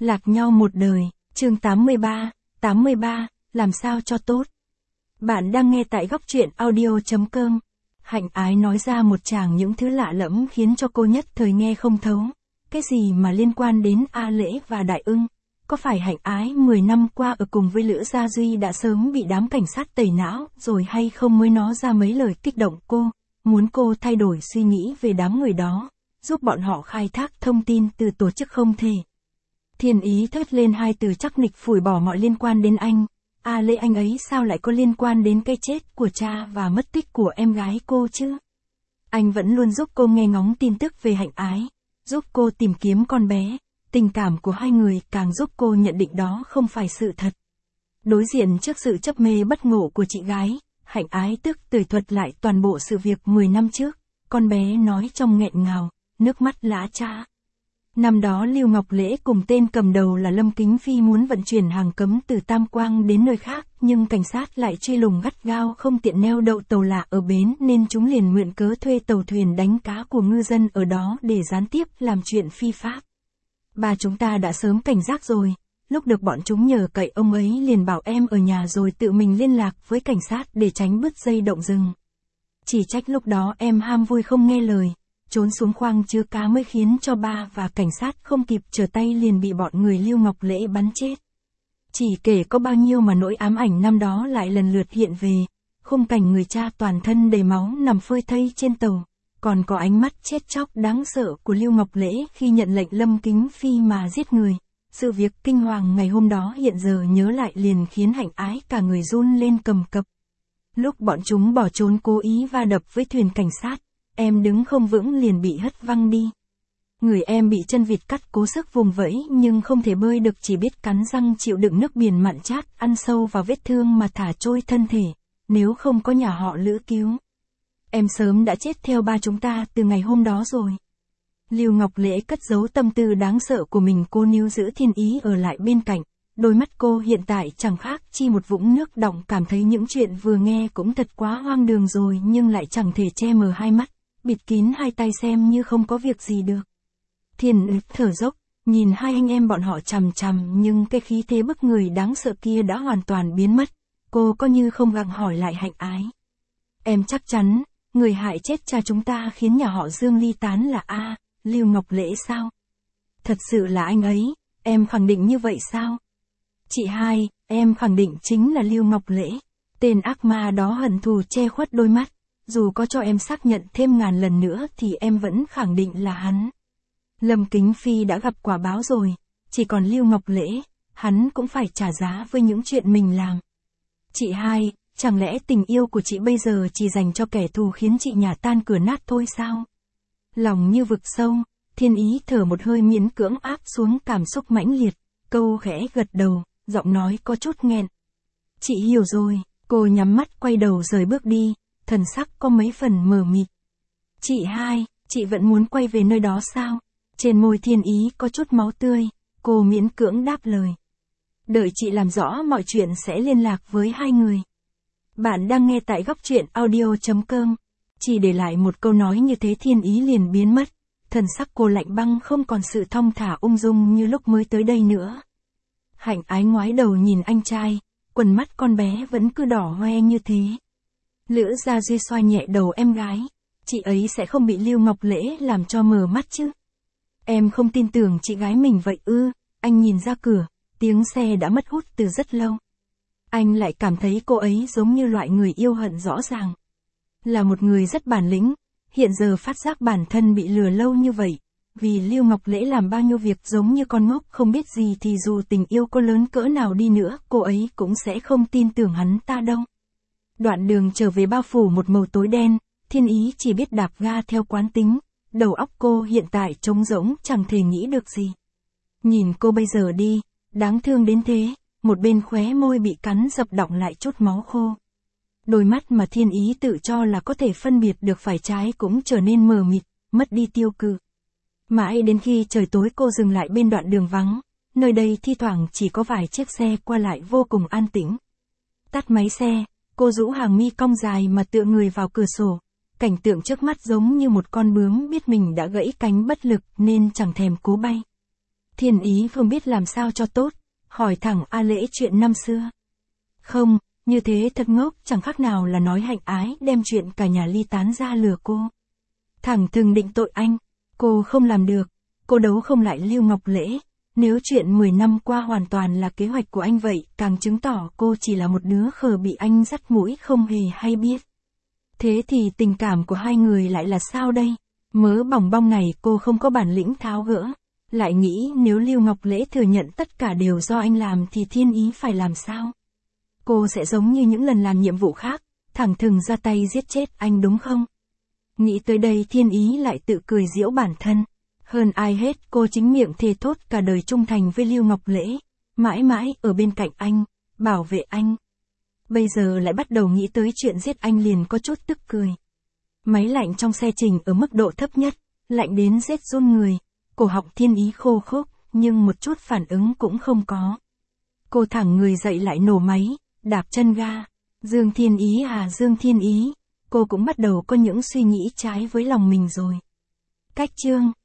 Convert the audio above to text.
Lạc nhau một đời, chương 83, làm sao cho tốt. Bạn đang nghe tại góc truyện audio.com. Hạnh Ái nói ra một tràng những thứ lạ lẫm khiến cho cô nhất thời nghe không thấu. Cái gì mà liên quan đến A Lễ và Đại Ưng? Có phải Hạnh Ái 10 năm qua ở cùng với Lữ Gia Duy đã sớm bị đám cảnh sát tẩy não rồi hay không mới nói ra mấy lời kích động cô, muốn cô thay đổi suy nghĩ về đám người đó, giúp bọn họ khai thác thông tin từ tổ chức không thể. Thiên Ý thốt lên hai từ chắc nịch phủi bỏ mọi liên quan đến anh. A Lễ anh ấy sao lại có liên quan đến cái chết của cha và mất tích của em gái cô chứ? Anh vẫn luôn giúp cô nghe ngóng tin tức về Hạnh Ái, giúp cô tìm kiếm con bé. Tình cảm của hai người càng giúp cô nhận định đó không phải sự thật. Đối diện trước sự chấp mê bất ngộ của chị gái, Hạnh Ái tức tưởi thuật lại toàn bộ sự việc 10 năm trước. Con bé nói trong nghẹn ngào, nước mắt lã chã. Năm đó Lưu Ngọc Lễ cùng tên cầm đầu là Lâm Kính Phi muốn vận chuyển hàng cấm từ Tam Quang đến nơi khác, nhưng cảnh sát lại truy lùng gắt gao không tiện neo đậu tàu lạ ở bến nên chúng liền mượn cớ thuê tàu thuyền đánh cá của ngư dân ở đó để gián tiếp làm chuyện phi pháp. Ba chúng ta đã sớm cảnh giác rồi, lúc được bọn chúng nhờ cậy ông ấy liền bảo em ở nhà rồi tự mình liên lạc với cảnh sát để tránh bứt dây động rừng. Chỉ trách lúc đó em ham vui không nghe lời, trốn xuống khoang chứa cá mới khiến cho ba và cảnh sát không kịp trở tay liền bị bọn người Lưu Ngọc Lễ bắn chết. Chỉ kể có bao nhiêu mà nỗi ám ảnh năm đó lại lần lượt hiện về, khung cảnh người cha toàn thân đầy máu nằm phơi thây trên tàu. Còn có ánh mắt chết chóc đáng sợ của Lưu Ngọc Lễ khi nhận lệnh Lâm Kính Phi mà giết người. Sự việc kinh hoàng ngày hôm đó hiện giờ nhớ lại liền khiến Hạnh Ái cả người run lên cầm cập. Lúc bọn chúng bỏ trốn cố ý va đập với thuyền cảnh sát, em đứng không vững liền bị hất văng đi. Người em bị chân vịt cắt cố sức vùng vẫy nhưng không thể bơi được, chỉ biết cắn răng chịu đựng nước biển mặn chát ăn sâu vào vết thương mà thả trôi thân thể, nếu không có nhà họ Lữ cứu. Em sớm đã chết theo ba chúng ta từ ngày hôm đó rồi. Lưu Ngọc Lễ cất giấu tâm tư đáng sợ của mình, cô níu giữ Thiên Ý ở lại bên cạnh. Đôi mắt cô hiện tại chẳng khác chi một vũng nước đọng, cảm thấy những chuyện vừa nghe cũng thật quá hoang đường rồi nhưng lại chẳng thể che mờ hai mắt, bịt kín hai tay xem như không có việc gì được. Thiên Ý thở dốc, nhìn hai anh em bọn họ chằm chằm nhưng cái khí thế bức người đáng sợ kia đã hoàn toàn biến mất. Cô có như không gặng hỏi lại Hạnh Ái. Em chắc chắn, người hại chết cha chúng ta khiến nhà họ Dương ly tán là Lưu Ngọc Lễ sao? Thật sự là anh ấy, em khẳng định như vậy sao? Chị hai, em khẳng định chính là Lưu Ngọc Lễ. Tên ác ma đó hận thù che khuất đôi mắt, dù có cho em xác nhận thêm ngàn lần nữa thì em vẫn khẳng định là hắn. Lâm Kính Phi đã gặp quả báo rồi, chỉ còn Lưu Ngọc Lễ, hắn cũng phải trả giá với những chuyện mình làm. Chị hai, chẳng lẽ tình yêu của chị bây giờ chỉ dành cho kẻ thù khiến chị nhà tan cửa nát thôi sao? Lòng như vực sâu, Thiên Ý thở một hơi miễn cưỡng áp xuống cảm xúc mãnh liệt, câu khẽ gật đầu, giọng nói có chút nghẹn. Chị hiểu rồi, cô nhắm mắt quay đầu rời bước đi, thần sắc có mấy phần mờ mịt. Chị hai, chị vẫn muốn quay về nơi đó sao? Trên môi Thiên Ý có chút máu tươi, cô miễn cưỡng đáp lời. Đợi chị làm rõ mọi chuyện sẽ liên lạc với hai người. Bạn đang nghe tại góc truyện audio.com. Chỉ để lại một câu nói như thế Thiên Ý liền biến mất. Thần sắc cô lạnh băng, không còn sự thong thả ung dung như lúc mới tới đây nữa. Hạnh Ái ngoái đầu nhìn anh trai, quần mắt con bé vẫn cứ đỏ hoe như thế. Lữ Gia Duy xoa nhẹ đầu em gái. Chị ấy sẽ không bị Lưu Ngọc Lễ làm cho mờ mắt chứ? Em không tin tưởng chị gái mình vậy ư? Anh nhìn ra cửa, tiếng xe đã mất hút từ rất lâu. Anh lại cảm thấy cô ấy giống như loại người yêu hận rõ ràng. Là một người rất bản lĩnh, hiện giờ phát giác bản thân bị lừa lâu như vậy. Vì Lưu Ngọc Lễ làm bao nhiêu việc giống như con ngốc không biết gì thì dù tình yêu có lớn cỡ nào đi nữa, cô ấy cũng sẽ không tin tưởng hắn ta đâu. Đoạn đường trở về bao phủ một màu tối đen, Thiên Ý chỉ biết đạp ga theo quán tính. Đầu óc cô hiện tại trống rỗng chẳng thể nghĩ được gì. Nhìn cô bây giờ đi, đáng thương đến thế. Một bên khóe môi bị cắn dập đọng lại chút máu khô. Đôi mắt mà Thiên Ý tự cho là có thể phân biệt được phải trái cũng trở nên mờ mịt, mất đi tiêu cự. Mãi đến khi trời tối cô dừng lại bên đoạn đường vắng, nơi đây thi thoảng chỉ có vài chiếc xe qua lại vô cùng an tĩnh. Tắt máy xe, cô rũ hàng mi cong dài mà tựa người vào cửa sổ. Cảnh tượng trước mắt giống như một con bướm biết mình đã gãy cánh bất lực nên chẳng thèm cố bay. Thiên Ý không biết làm sao cho tốt, hỏi thẳng A Lễ chuyện năm xưa. Không, như thế thật ngốc, chẳng khác nào là nói Hạnh Ái đem chuyện cả nhà ly tán ra lừa cô. Thẳng thừng định tội anh, cô không làm được, cô đấu không lại Lưu Ngọc Lễ. Nếu chuyện 10 năm qua hoàn toàn là kế hoạch của anh vậy, càng chứng tỏ cô chỉ là một đứa khờ bị anh dắt mũi không hề hay biết. Thế thì tình cảm của hai người lại là sao đây? Mớ bòng bong này cô không có bản lĩnh tháo gỡ. Lại nghĩ nếu Lưu Ngọc Lễ thừa nhận tất cả đều do anh làm thì Thiên Ý phải làm sao? Cô sẽ giống như những lần làm nhiệm vụ khác, thẳng thừng ra tay giết chết anh đúng không? Nghĩ tới đây Thiên Ý lại tự cười giễu bản thân. Hơn ai hết cô chính miệng thề thốt cả đời trung thành với Lưu Ngọc Lễ, mãi mãi ở bên cạnh anh, bảo vệ anh. Bây giờ lại bắt đầu nghĩ tới chuyện giết anh liền có chút tức cười. Máy lạnh trong xe Trình ở mức độ thấp nhất, lạnh đến rét run người, cổ họng Thiên Ý khô khốc, nhưng một chút phản ứng cũng không có. Cô thẳng người dậy lại nổ máy, đạp chân ga. Dương Thiên Ý à Dương Thiên Ý, cô cũng bắt đầu có những suy nghĩ trái với lòng mình rồi. Cách chương